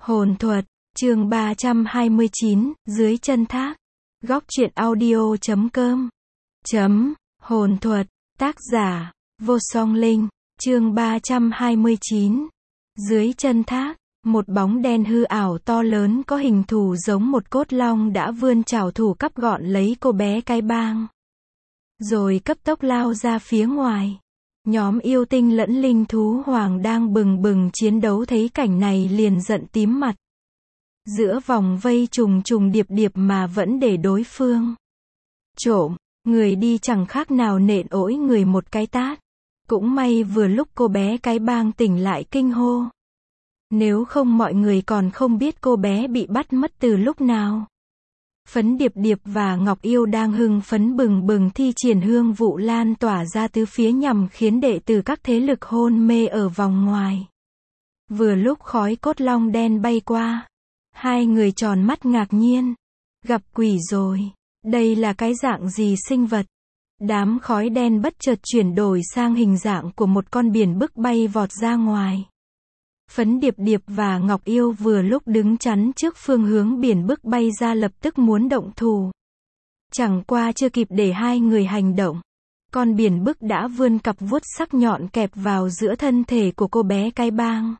Hồn thuật, chương 329, dưới chân thác. Góc truyện audio.com. Hồn thuật, tác giả, Vô Song Linh, chương 329. Dưới chân thác, một bóng đen hư ảo to lớn có hình thù giống một cốt long đã vươn trảo thủ cắp gọn lấy cô bé cái bang. Rồi cấp tốc lao ra phía ngoài. Nhóm yêu tinh lẫn linh thú hoàng đang bừng bừng chiến đấu thấy cảnh này liền giận tím mặt. Giữa vòng vây trùng trùng điệp điệp mà vẫn để đối phương trộm, người đi chẳng khác nào nện ỗi người một cái tát. Cũng may vừa lúc cô bé cái bang tỉnh lại kinh hô. Nếu không mọi người còn không biết cô bé bị bắt mất từ lúc nào. Phấn Điệp Điệp và Ngọc Yêu đang hưng phấn bừng bừng thi triển hương vụ lan tỏa ra tứ phía nhằm khiến đệ tử các thế lực hôn mê ở vòng ngoài. Vừa lúc khói cốt long đen bay qua, hai người tròn mắt ngạc nhiên. Gặp quỷ rồi, đây là cái dạng gì sinh vật? Đám khói đen bất chợt chuyển đổi sang hình dạng của một con biển bức bay vọt ra ngoài. Phấn Điệp Điệp và Ngọc Yêu vừa lúc đứng chắn trước phương hướng biển bức bay ra lập tức muốn động thủ. Chẳng qua chưa kịp để hai người hành động. Con biển bức đã vươn cặp vuốt sắc nhọn kẹp vào giữa thân thể của cô bé cái bang.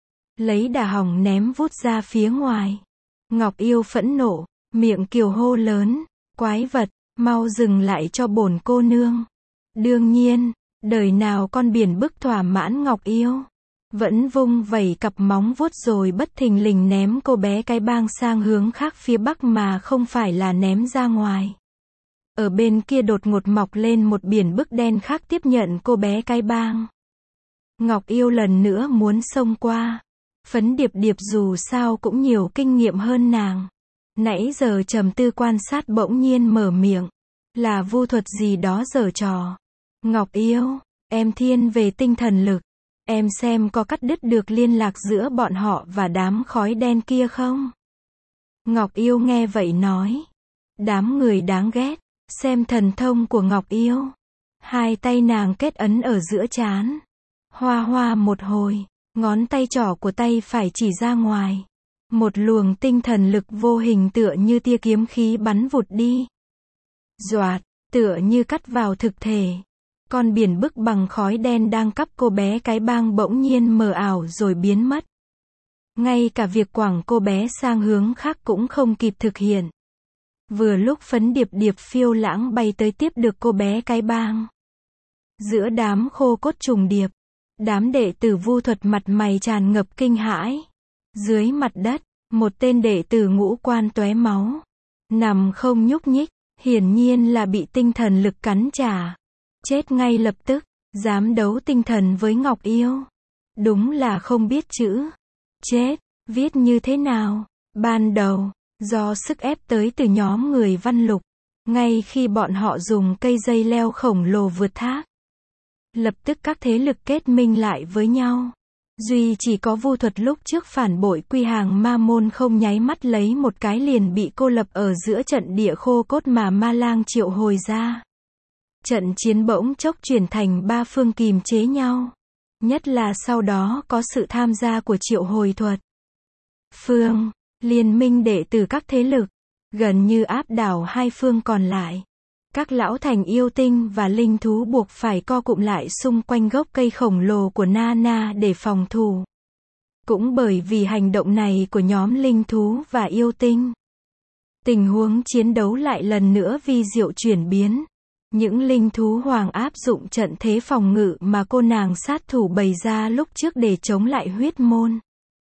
Lấy đà hòng ném vút ra phía ngoài. Ngọc Yêu phẫn nộ, miệng kiều hô lớn. Quái vật, mau dừng lại cho bổn cô nương. Đương nhiên, đời nào con biển bức thỏa mãn Ngọc Yêu. Vẫn vung vẩy cặp móng vuốt rồi bất thình lình ném cô bé cái bang sang hướng khác phía bắc mà không phải là ném ra ngoài. Ở bên kia đột ngột mọc lên một biển bức đen khác tiếp nhận cô bé cái bang. Ngọc Yêu lần nữa muốn xông qua. Phấn Điệp Điệp dù sao cũng nhiều kinh nghiệm hơn nàng. Nãy giờ trầm tư quan sát bỗng nhiên mở miệng. Là vu thuật gì đó giở trò. Ngọc Yêu, em thiên về tinh thần lực. Em xem có cắt đứt được liên lạc giữa bọn họ và đám khói đen kia không? Ngọc Yêu nghe vậy nói. Đám người đáng ghét. Xem thần thông của Ngọc Yêu. Hai tay nàng kết ấn ở giữa trán. Hoa hoa một hồi. Ngón tay trỏ của tay phải chỉ ra ngoài. Một luồng tinh thần lực vô hình tựa như tia kiếm khí bắn vụt đi. Doạt, tựa như cắt vào thực thể. Con biển bức bằng khói đen đang cắp cô bé cái bang bỗng nhiên mờ ảo rồi biến mất. Ngay cả việc quẳng cô bé sang hướng khác cũng không kịp thực hiện. Vừa lúc Phấn Điệp Điệp phiêu lãng bay tới tiếp được cô bé cái bang. Giữa đám khô cốt trùng điệp, đám đệ tử vu thuật mặt mày tràn ngập kinh hãi. Dưới mặt đất, một tên đệ tử ngũ quan tóe máu. Nằm không nhúc nhích, hiển nhiên là bị tinh thần lực cắn trả. Chết ngay lập tức, dám đấu tinh thần với Ngọc Yêu. Đúng là không biết chữ. Chết, viết như thế nào? Ban đầu, do sức ép tới từ nhóm người Văn Lục. Ngay khi bọn họ dùng cây dây leo khổng lồ vượt thác. Lập tức các thế lực kết minh lại với nhau. Duy chỉ có vu thuật lúc trước phản bội quy hàng ma môn không nháy mắt lấy một cái liền bị cô lập ở giữa trận địa khô cốt mà ma lang triệu hồi ra. Trận chiến bỗng chốc chuyển thành ba phương kìm chế nhau. Nhất là sau đó có sự tham gia của triệu hồi thuật. Phương, liên minh đệ tử các thế lực, gần như áp đảo hai phương còn lại. Các lão thành yêu tinh và linh thú buộc phải co cụm lại xung quanh gốc cây khổng lồ của Nana để phòng thủ. Cũng bởi vì hành động này của nhóm linh thú và yêu tinh. Tình huống chiến đấu lại lần nữa vi diệu chuyển biến. Những linh thú hoàng áp dụng trận thế phòng ngự mà cô nàng sát thủ bày ra lúc trước để chống lại huyết môn.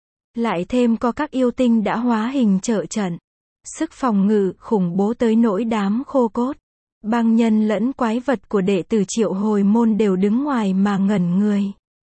Lại thêm có các yêu tinh đã hóa hình trợ trận. Sức phòng ngự khủng bố tới nỗi đám khô cốt. Băng nhân lẫn quái vật của đệ tử triệu hồi môn đều đứng ngoài mà ngẩn người.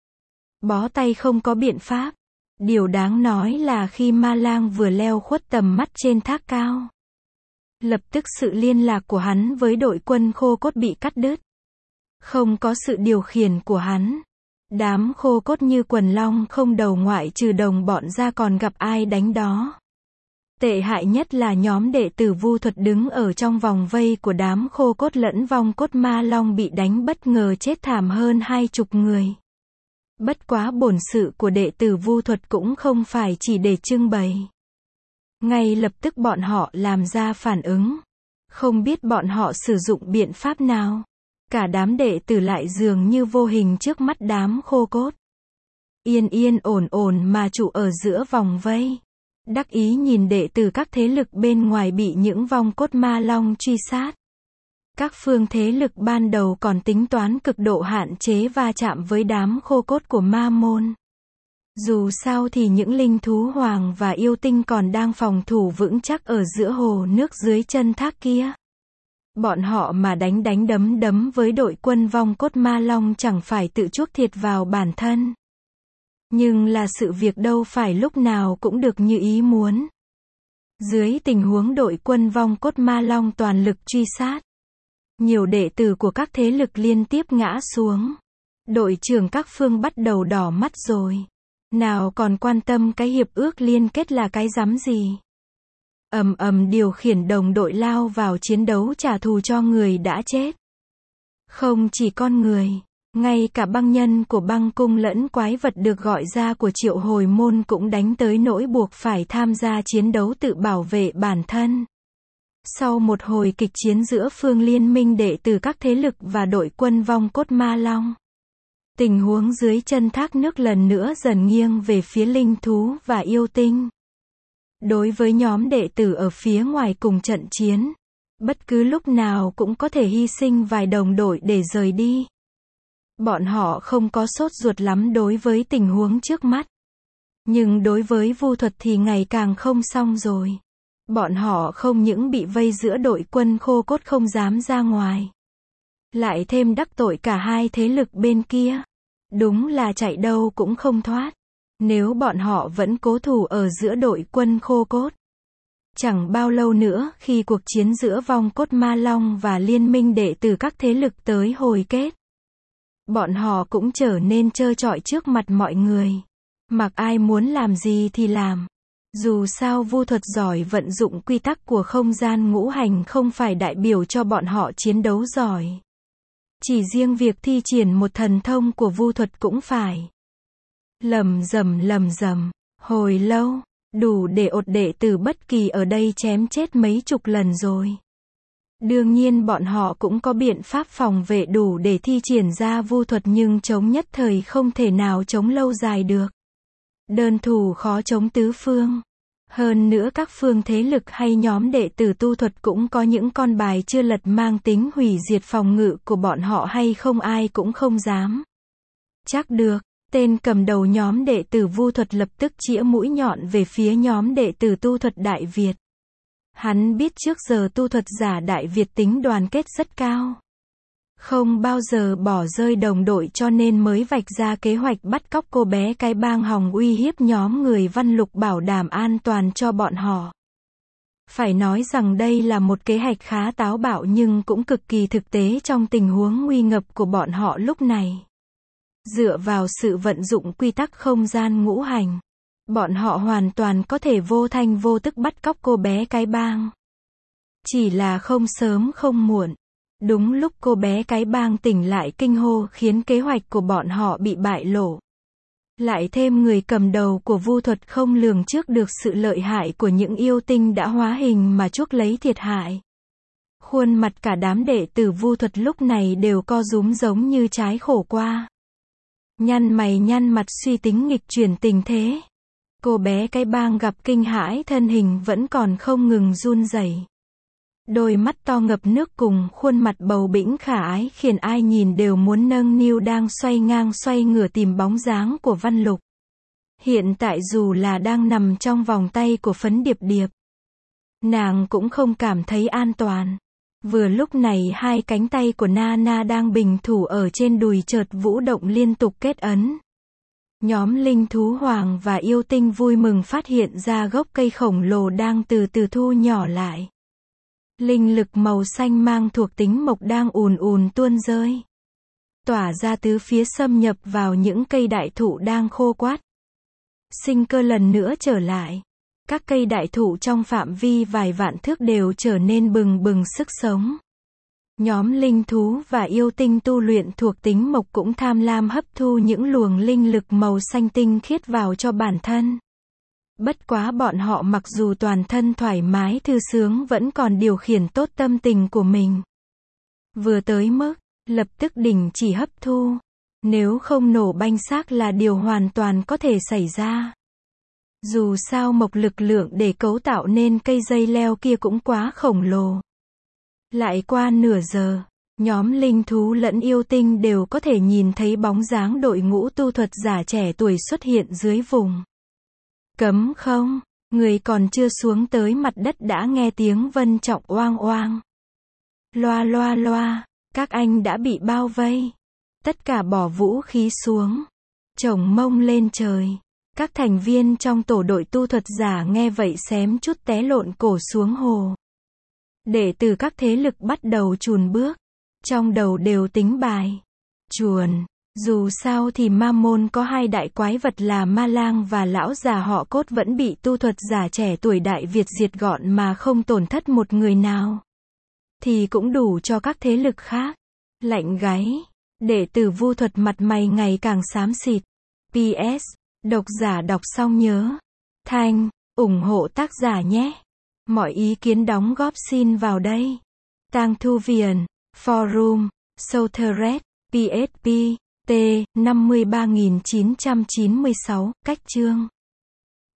Bó tay không có biện pháp. Điều đáng nói là khi ma lang vừa leo khuất tầm mắt trên thác cao. Lập tức sự liên lạc của hắn với đội quân khô cốt bị cắt đứt. Không có sự điều khiển của hắn. Đám khô cốt như quần long không đầu ngoại trừ đồng bọn ra còn gặp ai đánh đó. Tệ hại nhất là nhóm đệ tử vu thuật đứng ở trong vòng vây của đám khô cốt lẫn vong cốt ma long bị đánh bất ngờ chết thảm hơn 20 người. Bất quá bổn sự của đệ tử Vu Thuật cũng không phải chỉ để trưng bày. Ngay lập tức bọn họ làm ra phản ứng. Không biết bọn họ sử dụng biện pháp nào. Cả đám đệ tử lại dường như vô hình trước mắt đám khô cốt. Yên yên ổn ổn mà trụ ở giữa vòng vây. Đắc ý nhìn đệ tử các thế lực bên ngoài bị những vong cốt ma long truy sát. Các phương thế lực ban đầu còn tính toán cực độ hạn chế va chạm với đám khô cốt của ma môn. Dù sao thì những linh thú hoàng và yêu tinh còn đang phòng thủ vững chắc ở giữa hồ nước dưới chân thác kia. Bọn họ mà đánh đấm đấm với đội quân vong cốt ma long chẳng phải tự chuốc thiệt vào bản thân. Nhưng là sự việc đâu phải lúc nào cũng được như ý muốn. Dưới tình huống đội quân vong cốt ma long toàn lực truy sát, nhiều đệ tử của các thế lực liên tiếp ngã xuống. Đội trưởng các phương bắt đầu đỏ mắt rồi. Nào còn quan tâm cái hiệp ước liên kết là cái rắm gì. Điều khiển đồng đội lao vào chiến đấu trả thù cho người đã chết. Không chỉ con người, ngay cả băng nhân của băng cung lẫn quái vật được gọi ra của Triệu Hồi Môn cũng đánh tới nỗi buộc phải tham gia chiến đấu tự bảo vệ bản thân. Sau một hồi kịch chiến giữa phương liên minh đệ tử các thế lực và đội quân vong cốt ma long, tình huống dưới chân thác nước lần nữa dần nghiêng về phía linh thú và yêu tinh. Đối với nhóm đệ tử ở phía ngoài cùng trận chiến, bất cứ lúc nào cũng có thể hy sinh vài đồng đội để rời đi. Bọn họ không có sốt ruột lắm đối với tình huống trước mắt. Nhưng đối với Vu Thuật thì ngày càng không xong rồi. Bọn họ không những bị vây giữa đội quân khô cốt không dám ra ngoài, lại thêm đắc tội cả hai thế lực bên kia. Đúng là chạy đâu cũng không thoát. Nếu bọn họ vẫn cố thủ ở giữa đội quân khô cốt, chẳng bao lâu nữa khi cuộc chiến giữa vong cốt ma long và liên minh đệ tử các thế lực tới hồi kết, bọn họ cũng trở nên trơ trọi trước mặt mọi người. Mặc ai muốn làm gì thì làm. Dù sao Vu Thuật giỏi vận dụng quy tắc của không gian ngũ hành không phải đại biểu cho bọn họ chiến đấu giỏi. Chỉ riêng việc thi triển một thần thông của Vu Thuật cũng phải lầm rầm, hồi lâu, đủ để ột đệ tử bất kỳ ở đây chém chết mấy chục lần rồi. Đương nhiên bọn họ cũng có biện pháp phòng vệ đủ để thi triển ra Vu Thuật nhưng chống nhất thời không thể nào chống lâu dài được. Đơn thủ khó chống tứ phương. Hơn nữa các phương thế lực hay nhóm đệ tử tu thuật cũng có những con bài chưa lật mang tính hủy diệt phòng ngự của bọn họ hay không ai cũng không dám. Chắc được, tên cầm đầu nhóm đệ tử Vu Thuật lập tức chĩa mũi nhọn về phía nhóm đệ tử tu thuật Đại Việt. Hắn biết trước giờ tu thuật giả Đại Việt tính đoàn kết rất cao. Không bao giờ bỏ rơi đồng đội cho nên mới vạch ra kế hoạch bắt cóc cô bé cái bang hòng uy hiếp nhóm người Văn Lục bảo đảm an toàn cho bọn họ. Phải nói rằng đây là một kế hoạch khá táo bạo nhưng cũng cực kỳ thực tế trong tình huống nguy ngập của bọn họ lúc này. Dựa vào sự vận dụng quy tắc không gian ngũ hành, bọn họ hoàn toàn có thể vô thanh vô tức bắt cóc cô bé cái bang. Chỉ là không sớm không muộn. Đúng lúc cô bé cái bang tỉnh lại kinh hô khiến kế hoạch của bọn họ bị bại lộ. Lại thêm người cầm đầu của Vu Thuật không lường trước được sự lợi hại của những yêu tinh đã hóa hình mà chuốc lấy thiệt hại. Khuôn mặt cả đám đệ tử Vu Thuật lúc này đều co rúm giống như trái khổ qua. Nhăn mày nhăn mặt suy tính nghịch chuyển tình thế. Cô bé cái bang gặp kinh hãi thân hình vẫn còn không ngừng run rẩy. Đôi mắt to ngập nước cùng khuôn mặt bầu bĩnh khả ái khiến ai nhìn đều muốn nâng niu đang xoay ngang xoay ngửa tìm bóng dáng của Văn Lục. Hiện tại dù là đang nằm trong vòng tay của Phấn Điệp Điệp, nàng cũng không cảm thấy an toàn. Vừa lúc này hai cánh tay của Nana đang bình thủ ở trên đùi chợt vũ động liên tục kết ấn. Nhóm linh thú hoàng và yêu tinh vui mừng phát hiện ra gốc cây khổng lồ đang từ từ thu nhỏ lại. Linh lực màu xanh mang thuộc tính mộc đang ùn ùn tuôn rơi, tỏa ra tứ phía xâm nhập vào những cây đại thụ đang khô quắt. Sinh cơ lần nữa trở lại. Các cây đại thụ trong phạm vi vài vạn thước đều trở nên bừng bừng sức sống. Nhóm linh thú và yêu tinh tu luyện thuộc tính mộc cũng tham lam hấp thu những luồng linh lực màu xanh tinh khiết vào cho bản thân. Bất quá bọn họ mặc dù toàn thân thoải mái thư sướng vẫn còn điều khiển tốt tâm tình của mình. Vừa tới mức, lập tức đình chỉ hấp thu. Nếu không nổ banh xác là điều hoàn toàn có thể xảy ra. Dù sao mộc lực lượng để cấu tạo nên cây dây leo kia cũng quá khổng lồ. Lại qua nửa giờ, nhóm linh thú lẫn yêu tinh đều có thể nhìn thấy bóng dáng đội ngũ tu thuật giả trẻ tuổi xuất hiện dưới vùng cấm không. Người còn chưa xuống tới mặt đất đã nghe tiếng vân trọng oang oang. Loa loa loa, các anh đã bị bao vây. Tất cả bỏ vũ khí xuống, chổng mông lên trời. Các thành viên trong tổ đội tu thuật giả nghe vậy xém chút té lộn cổ xuống hồ. Đệ tử các thế lực bắt đầu chùn bước. Trong đầu đều tính bài. Chuồn. Dù sao thì ma môn có hai đại quái vật là ma lang và lão già họ Cốt vẫn bị tu thuật giả trẻ tuổi Đại Việt diệt gọn mà không tổn thất một người nào. Thì cũng đủ cho các thế lực khác. Lạnh gáy. Đệ tử vu thuật mặt mày ngày càng xám xịt. PS. Độc giả đọc xong nhớ. Thanh. ủng hộ tác giả nhé. Mọi ý kiến đóng góp xin vào đây. Tang Thu Viền. Forum. Soulthread. PSP. T. 53996. Cách chương.